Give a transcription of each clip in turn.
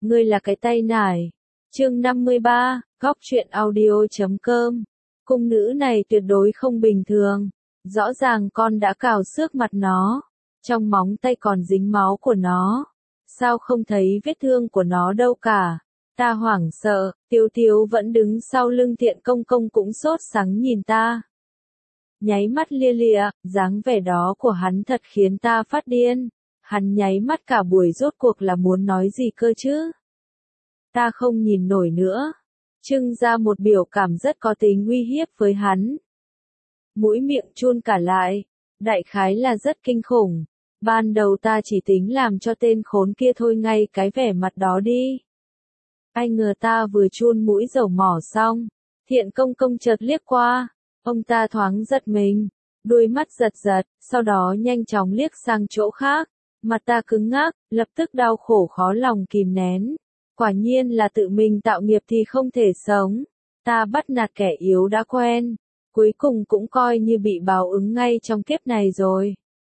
ngươi là cái tay nải. Chương 53, góc truyện audio.com. Cung nữ này tuyệt đối không bình thường. Rõ ràng con đã cào xước mặt nó. Trong móng tay còn dính máu của nó. Sao không thấy vết thương của nó đâu cả. Ta hoảng sợ, Tiếu Tiếu vẫn đứng sau lưng Thiện Công Công cũng sốt sắng nhìn ta. Nháy mắt lia lịa, dáng vẻ đó của hắn thật khiến ta phát điên. Hắn nháy mắt cả buổi rốt cuộc là muốn nói gì cơ chứ? Ta không nhìn nổi nữa. Trưng ra một biểu cảm rất có tính uy hiếp với hắn. Mũi miệng chun cả lại. Đại khái là rất kinh khủng. Ban đầu ta chỉ tính làm cho tên khốn kia thôi ngay cái vẻ mặt đó đi. Ai ngờ ta vừa chun mũi dầu mỏ xong. Thiện Công Công chợt liếc qua. Ông ta thoáng giật mình. Đuôi mắt giật giật, sau đó nhanh chóng liếc sang chỗ khác. Mặt ta cứng ngắc, lập tức đau khổ khó lòng kìm nén. Quả nhiên là tự mình tạo nghiệp thì không thể sống. Ta bắt nạt kẻ yếu đã quen. Cuối cùng cũng coi như bị báo ứng ngay trong kiếp này rồi.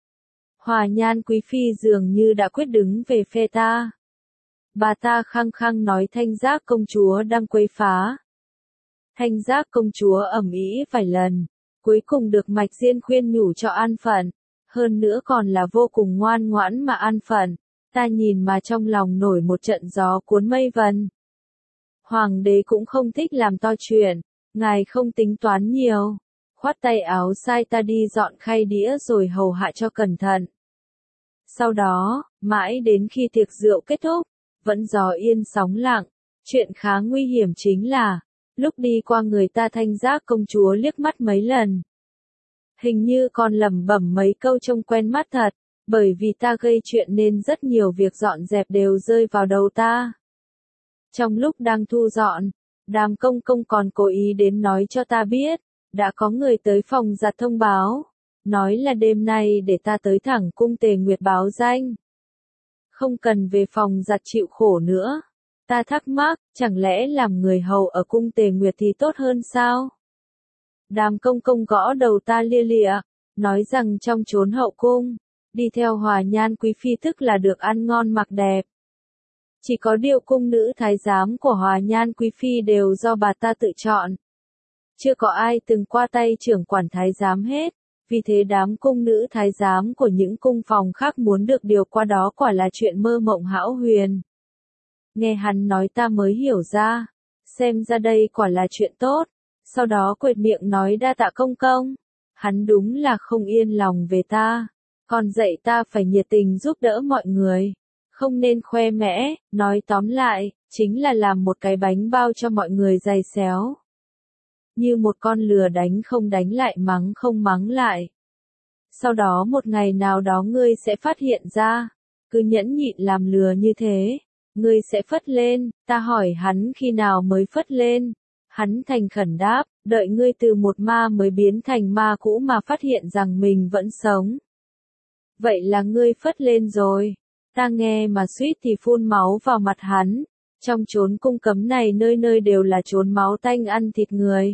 Hòa Nhan Quý Phi dường như đã quyết đứng về phe ta. Bà ta khăng khăng nói Thanh Giác công chúa đang quấy phá. Thanh Giác công chúa ầm ĩ vài lần. Cuối cùng được Mạch Diên khuyên nhủ cho an phận. Hơn nữa còn là vô cùng ngoan ngoãn mà an phận. Ta nhìn mà trong lòng nổi một trận gió cuốn mây vần. Hoàng đế cũng không thích làm to chuyện. Ngài không tính toán nhiều. Khoát tay áo sai ta đi dọn khay đĩa rồi hầu hạ cho cẩn thận. Sau đó, mãi đến khi tiệc rượu kết thúc, vẫn gió yên sóng lặng. Chuyện khá nguy hiểm chính là, lúc đi qua người ta Thanh Giác công chúa liếc mắt mấy lần. Hình như còn lẩm bẩm mấy câu trông quen mắt thật, bởi vì ta gây chuyện nên rất nhiều việc dọn dẹp đều rơi vào đầu ta. Trong lúc đang thu dọn, Đàm Công Công còn cố ý đến nói cho ta biết, đã có người tới phòng giặt thông báo, nói là đêm nay để ta tới thẳng cung Tề Nguyệt báo danh. Không cần về phòng giặt chịu khổ nữa. Ta thắc mắc, chẳng lẽ làm người hầu ở cung Tề Nguyệt thì tốt hơn sao? Đàm Công Công gõ đầu ta lia lịa, nói rằng trong chốn hậu cung, đi theo Hòa Nhan Quý Phi tức là được ăn ngon mặc đẹp. Chỉ có điều cung nữ thái giám của Hòa Nhan Quý Phi đều do bà ta tự chọn. Chưa có ai từng qua tay trưởng quản thái giám hết, vì thế đám cung nữ thái giám của những cung phòng khác muốn được điều qua đó quả là chuyện mơ mộng hão huyền. Nghe hắn nói ta mới hiểu ra, xem ra đây quả là chuyện tốt, sau đó quệt miệng nói đa tạ công công. Hắn đúng là không yên lòng về ta, còn dạy ta phải nhiệt tình giúp đỡ mọi người, không nên khoe mẽ, nói tóm lại, chính là làm một cái bánh bao cho mọi người dày xéo. Như một con lừa đánh không đánh lại mắng không mắng lại. Sau đó một ngày nào đó ngươi sẽ phát hiện ra, cứ nhẫn nhịn làm lừa như thế, ngươi sẽ phất lên. Ta hỏi hắn khi nào mới phất lên. Hắn thành khẩn đáp, đợi ngươi từ một ma mới biến thành ma cũ mà phát hiện rằng mình vẫn sống. Vậy là ngươi phất lên rồi. Ta nghe mà suýt thì phun máu vào mặt hắn. Trong chốn cung cấm này nơi nơi đều là chốn máu tanh ăn thịt người.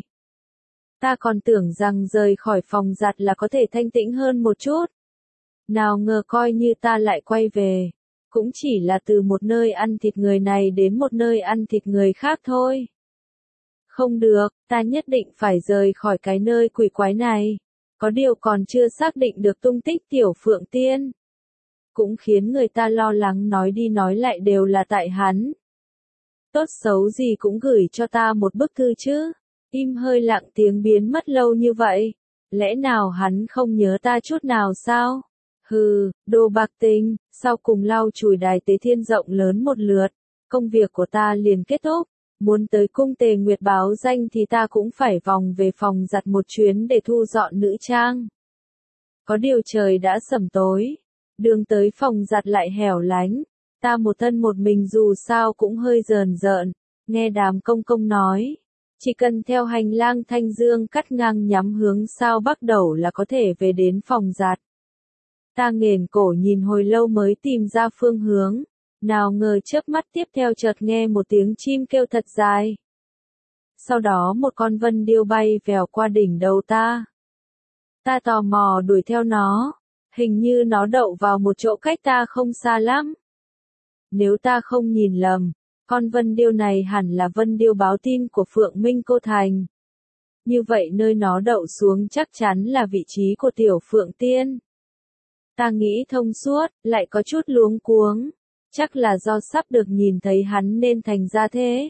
Ta còn tưởng rằng rời khỏi phòng giặt là có thể thanh tĩnh hơn một chút. Nào ngờ coi như ta lại quay về. Cũng chỉ là từ một nơi ăn thịt người này đến một nơi ăn thịt người khác thôi. Không được, ta nhất định phải rời khỏi cái nơi quỷ quái này. Có điều còn chưa xác định được tung tích Tiểu Phượng Tiên. Cũng khiến người ta lo lắng nói đi nói lại đều là tại hắn. Tốt xấu gì cũng gửi cho ta một bức thư chứ. Im hơi lặng tiếng biến mất lâu như vậy. Lẽ nào hắn không nhớ ta chút nào sao? Hừ, đồ bạc tình, sau cùng lau chùi đài Tế Thiên rộng lớn một lượt. Công việc của ta liền kết thúc. Muốn tới cung Tề Nguyệt báo danh thì ta cũng phải vòng về phòng giặt một chuyến để thu dọn nữ trang. Có điều trời đã sẩm tối. Đường tới phòng giặt lại hẻo lánh. Ta một thân một mình dù sao cũng hơi rờn rợn. Nghe Đàm Công Công nói. Chỉ cần theo hành lang Thanh Dương cắt ngang nhắm hướng sao bắc đầu là có thể về đến phòng giặt. Ta nghển cổ nhìn hồi lâu mới tìm ra phương hướng. Nào ngờ chớp mắt tiếp theo chợt nghe một tiếng chim kêu thật dài. Sau đó một con vân điêu bay vèo qua đỉnh đầu ta. Ta tò mò đuổi theo nó. Hình như nó đậu vào một chỗ cách ta không xa lắm. Nếu ta không nhìn lầm, Con Vân Điêu này hẳn là Vân Điêu báo tin của Phượng Minh Cô Thành. Như vậy nơi nó đậu xuống chắc chắn là vị trí của tiểu Phượng Tiên. Ta nghĩ thông suốt, lại có chút luống cuống. Chắc là do sắp được nhìn thấy hắn nên thành ra thế.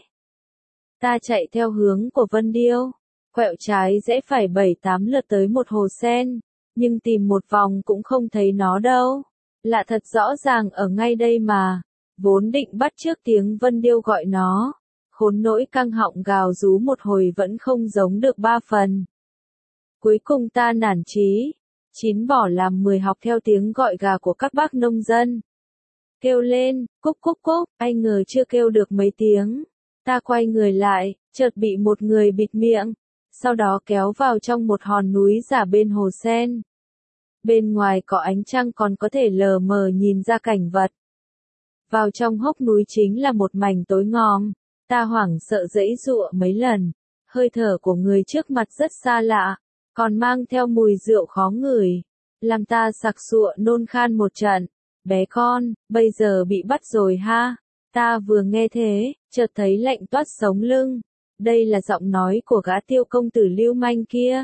Ta chạy theo hướng của Vân Điêu, quẹo trái rẽ phải 7-8 lượt tới một hồ sen, nhưng tìm một vòng cũng không thấy nó đâu. Lạ thật, rõ ràng ở ngay đây mà. Vốn định bắt chước tiếng Vân Điêu gọi nó, khốn nỗi căng họng gào rú một hồi vẫn không giống được 3 phần. Cuối cùng ta nản chí, 9 bỏ làm 10 học theo tiếng gọi gà của các bác nông dân. Kêu lên, cúc cúc cúc, ai ngờ chưa kêu được mấy tiếng. Ta quay người lại, chợt bị một người bịt miệng, sau đó kéo vào trong một hòn núi giả bên hồ sen. Bên ngoài có ánh trăng còn có thể lờ mờ nhìn ra cảnh vật. Vào trong hốc núi chính là một mảnh tối ngòm, ta hoảng sợ giãy giụa mấy lần, hơi thở của người trước mặt rất xa lạ, còn mang theo mùi rượu khó ngửi, làm ta sặc sụa nôn khan một trận. Bé con, bây giờ bị bắt rồi ha. Ta vừa nghe thế, chợt thấy lạnh toát sống lưng. Đây là giọng nói của gã Tiêu công tử lưu manh kia.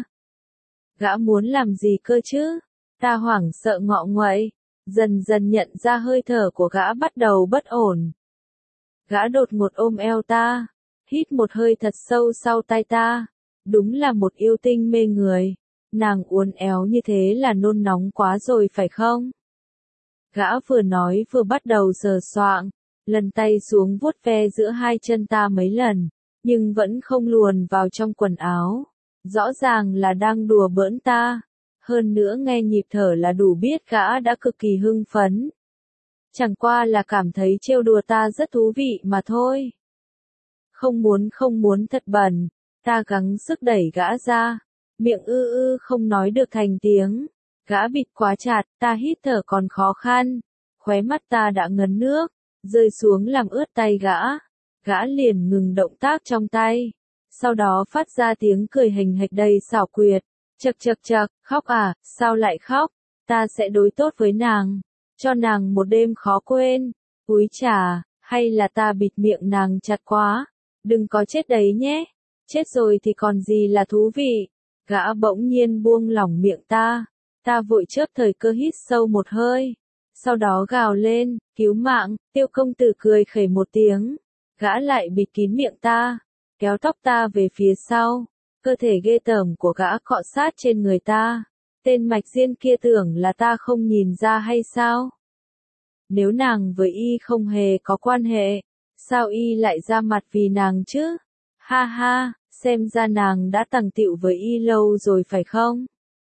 Gã muốn làm gì cơ chứ? Ta hoảng sợ ngọ nguậy, dần dần nhận ra hơi thở của gã bắt đầu bất ổn. Gã đột ngột ôm eo ta, hít một hơi thật sâu sau tai ta. Đúng là một yêu tinh mê người. Nàng uốn éo như thế là nôn nóng quá rồi phải không? Gã vừa nói vừa bắt đầu sờ soạng, lần tay xuống vuốt ve giữa hai chân ta mấy lần, nhưng vẫn không luồn vào trong quần áo. Rõ ràng là đang đùa bỡn ta. Hơn nữa nghe nhịp thở là đủ biết gã đã cực kỳ hưng phấn. Chẳng qua là cảm thấy trêu đùa ta rất thú vị mà thôi. Không muốn thật bẩn, ta gắng sức đẩy gã ra, miệng không nói được thành tiếng. Gã bịt quá chặt, ta hít thở còn khó khăn, khóe mắt ta đã ngấn nước, rơi xuống làm ướt tay gã. Gã liền ngừng động tác trong tay, sau đó phát ra tiếng cười hình hạch đầy xảo quyệt. Chậc chậc chậc, khóc à, sao lại khóc? Ta sẽ đối tốt với nàng, cho nàng một đêm khó quên. Úi chà, hay là ta bịt miệng nàng chặt quá? Đừng có chết đấy nhé, chết rồi thì còn gì là thú vị. Gã bỗng nhiên buông lỏng miệng ta. Ta vội chớp thời cơ hít sâu một hơi, sau đó gào lên, cứu mạng. Tiêu công tử cười khẩy một tiếng, gã lại bịt kín miệng ta, kéo tóc ta về phía sau, cơ thể ghê tởm của gã cọ sát trên người ta. Tên mạch diên kia tưởng là ta không nhìn ra hay sao? Nếu nàng với y không hề có quan hệ, sao y lại ra mặt vì nàng chứ? Ha ha, xem ra nàng đã tằng tịu với y lâu rồi phải không?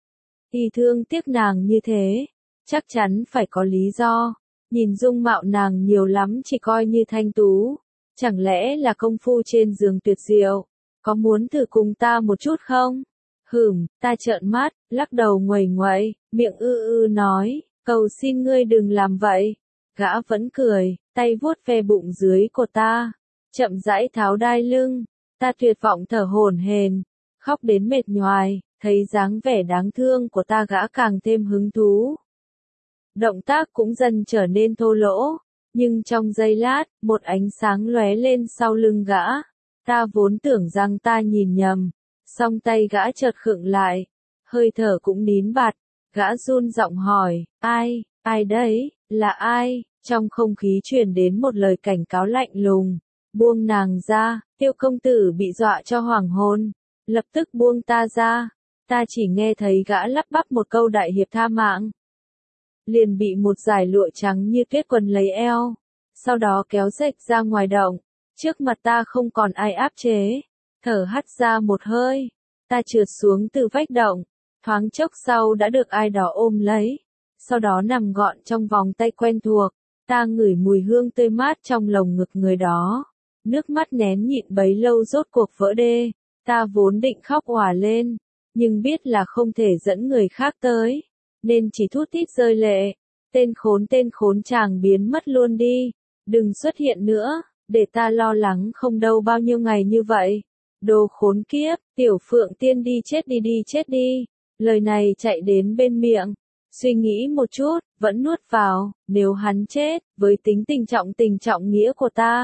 Y thương tiếc nàng như thế, chắc chắn phải có lý do. Nhìn dung mạo nàng nhiều lắm chỉ coi như thanh tú, chẳng lẽ là công phu trên giường tuyệt diệu? Có muốn thử cùng ta một chút không? Ta trợn mắt, lắc đầu nguầy nguậy, miệng nói, cầu xin ngươi đừng làm vậy. Gã vẫn cười, tay vuốt ve bụng dưới của ta, chậm rãi tháo đai lưng. Ta tuyệt vọng thở hổn hển, khóc đến mệt nhoài. Thấy dáng vẻ đáng thương của ta gã càng thêm hứng thú. Động tác cũng dần trở nên thô lỗ, nhưng trong giây lát, một ánh sáng lóe lên sau lưng gã. Ta vốn tưởng rằng ta nhìn nhầm, song tay gã chợt khựng lại, hơi thở cũng nín bặt. Gã run giọng hỏi, ai đấy, là ai? Trong không khí truyền đến một lời cảnh cáo lạnh lùng, buông nàng ra. Tiêu công tử bị dọa cho hoảng hồn, lập tức buông ta ra. Ta chỉ nghe thấy gã lắp bắp một câu đại hiệp tha mạng, liền bị một dải lụa trắng như tuyết quấn lấy eo, sau đó kéo rệch ra ngoài động. Trước mặt ta không còn ai áp chế, thở hắt ra một hơi, ta trượt xuống từ vách động, thoáng chốc sau đã được ai đó ôm lấy, sau đó nằm gọn trong vòng tay quen thuộc. Ta ngửi mùi hương tươi mát trong lồng ngực người đó, nước mắt nén nhịn bấy lâu rốt cuộc vỡ đê. Ta vốn định khóc òa lên, nhưng biết là không thể dẫn người khác tới, nên chỉ thút thít rơi lệ. Tên khốn chàng biến mất luôn đi, đừng xuất hiện nữa, để ta lo lắng không đâu bao nhiêu ngày như vậy. Đồ khốn kiếp, tiểu Phượng Tiên đi chết đi. Lời này chạy đến bên miệng, suy nghĩ một chút, vẫn nuốt vào. Nếu hắn chết, với tính tình trọng nghĩa của ta,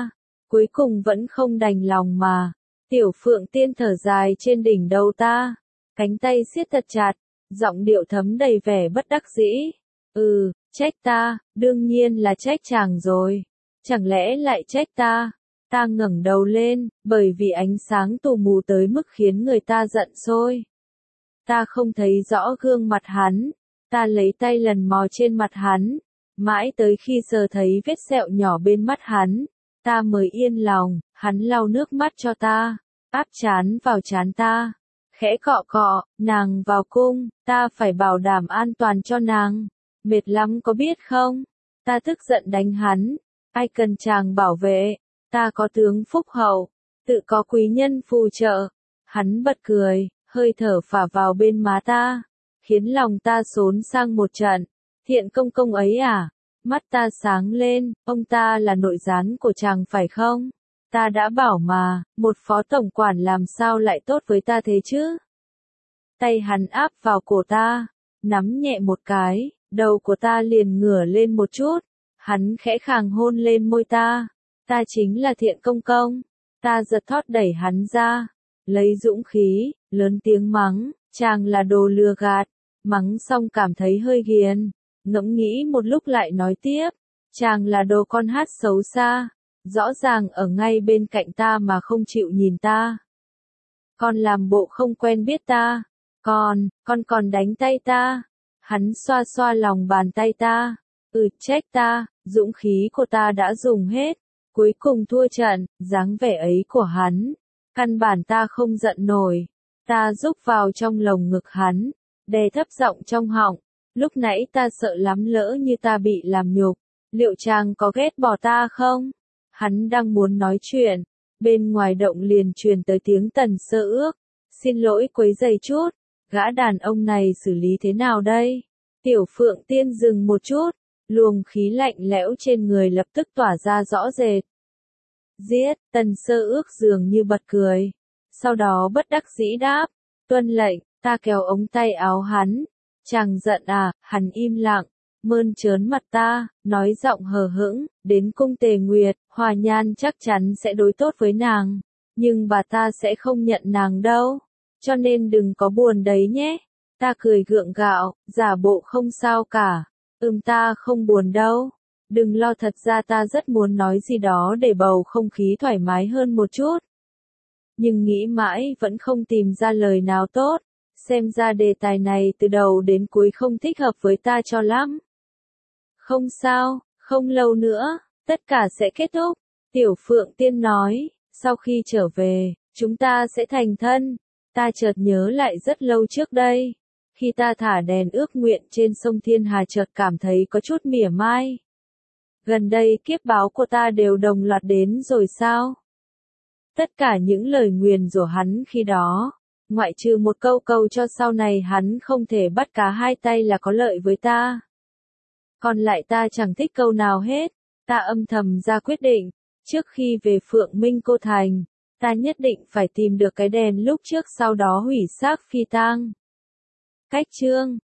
cuối cùng vẫn không đành lòng mà. Tiểu Phượng Tiên thở dài trên đỉnh đầu ta, cánh tay siết thật chặt, giọng điệu thấm đầy vẻ bất đắc dĩ. Trách ta, đương nhiên là trách chàng rồi. Chẳng lẽ lại trách ta? Ta ngẩng đầu lên, bởi vì ánh sáng tù mù tới mức khiến người ta giận sôi. Ta không thấy rõ gương mặt hắn, ta lấy tay lần mò trên mặt hắn, mãi tới khi sờ thấy vết sẹo nhỏ bên mắt hắn, ta mới yên lòng. Hắn lau nước mắt cho ta, áp trán vào trán ta, khẽ cọ cọ, nàng vào cung, ta phải bảo đảm an toàn cho nàng. Mệt lắm có biết không? Ta tức giận đánh hắn, ai cần chàng bảo vệ, ta có tướng phúc hậu, tự có quý nhân phù trợ. Hắn bật cười, hơi thở phả vào bên má ta, khiến lòng ta xốn sang một trận. Thiện công công ấy à? Mắt ta sáng lên, ông ta là nội gián của chàng phải không? Ta đã bảo mà, một phó tổng quản làm sao lại tốt với ta thế chứ? Tay hắn áp vào cổ ta, nắm nhẹ một cái, đầu của ta liền ngửa lên một chút. Hắn khẽ khàng hôn lên môi ta. Ta chính là Thiện công công. Ta giật thót đẩy hắn ra, lấy dũng khí, lớn tiếng mắng, chàng là đồ lừa gạt. Mắng xong cảm thấy hơi ghiền, ngẫm nghĩ một lúc lại nói tiếp, chàng là đồ con hát xấu xa, rõ ràng ở ngay bên cạnh ta mà không chịu nhìn ta. Con làm bộ không quen biết ta, con còn đánh tay ta. Hắn xoa xoa lòng bàn tay ta, trách ta, dũng khí của ta đã dùng hết, cuối cùng thua trận. Dáng vẻ ấy của hắn, căn bản ta không giận nổi. Ta rúc vào trong lồng ngực hắn, đè thấp giọng trong họng, lúc nãy ta sợ lắm lỡ như ta bị làm nhục, liệu chàng có ghét bỏ ta không? Hắn đang muốn nói chuyện, bên ngoài động liền truyền tới tiếng Tần Sơ Ước, xin lỗi quấy rầy chút, gã đàn ông này xử lý thế nào đây? Tiểu Phượng Tiên dừng một chút, luồng khí lạnh lẽo trên người lập tức tỏa ra rõ rệt. Giết, Tần Sơ Ước dường như bật cười, sau đó bất đắc dĩ đáp, tuân lệnh. Ta kéo ống tay áo hắn, chàng giận à? Hắn im lặng, mơn trớn mặt ta, nói giọng hờ hững, đến cung Tề Nguyệt, Hòa Nhan chắc chắn sẽ đối tốt với nàng, nhưng bà ta sẽ không nhận nàng đâu, cho nên đừng có buồn đấy nhé. Ta cười gượng gạo, giả bộ không sao cả, ta không buồn đâu, đừng lo, thật ra ta rất muốn nói gì đó để bầu không khí thoải mái hơn một chút. Nhưng nghĩ mãi vẫn không tìm ra lời nào tốt. Xem ra đề tài này từ đầu đến cuối không thích hợp với ta cho lắm. Không sao, không lâu nữa, tất cả sẽ kết thúc. Tiểu Phượng Tiên nói, sau khi trở về, chúng ta sẽ thành thân. Ta chợt nhớ lại rất lâu trước đây. Khi ta thả đèn ước nguyện trên sông Thiên Hà chợt cảm thấy có chút mỉa mai. Gần đây kiếp báo của ta đều đồng loạt đến rồi sao? Tất cả những lời nguyền rủa hắn khi đó, ngoại trừ một câu cầu cho sau này hắn không thể bắt cá hai tay là có lợi với ta. Còn lại ta chẳng thích câu nào hết. Ta âm thầm ra quyết định, trước khi về Phượng Minh Cô Thành, ta nhất định phải tìm được cái đèn lúc trước, sau đó hủy xác phi tang. Cách chương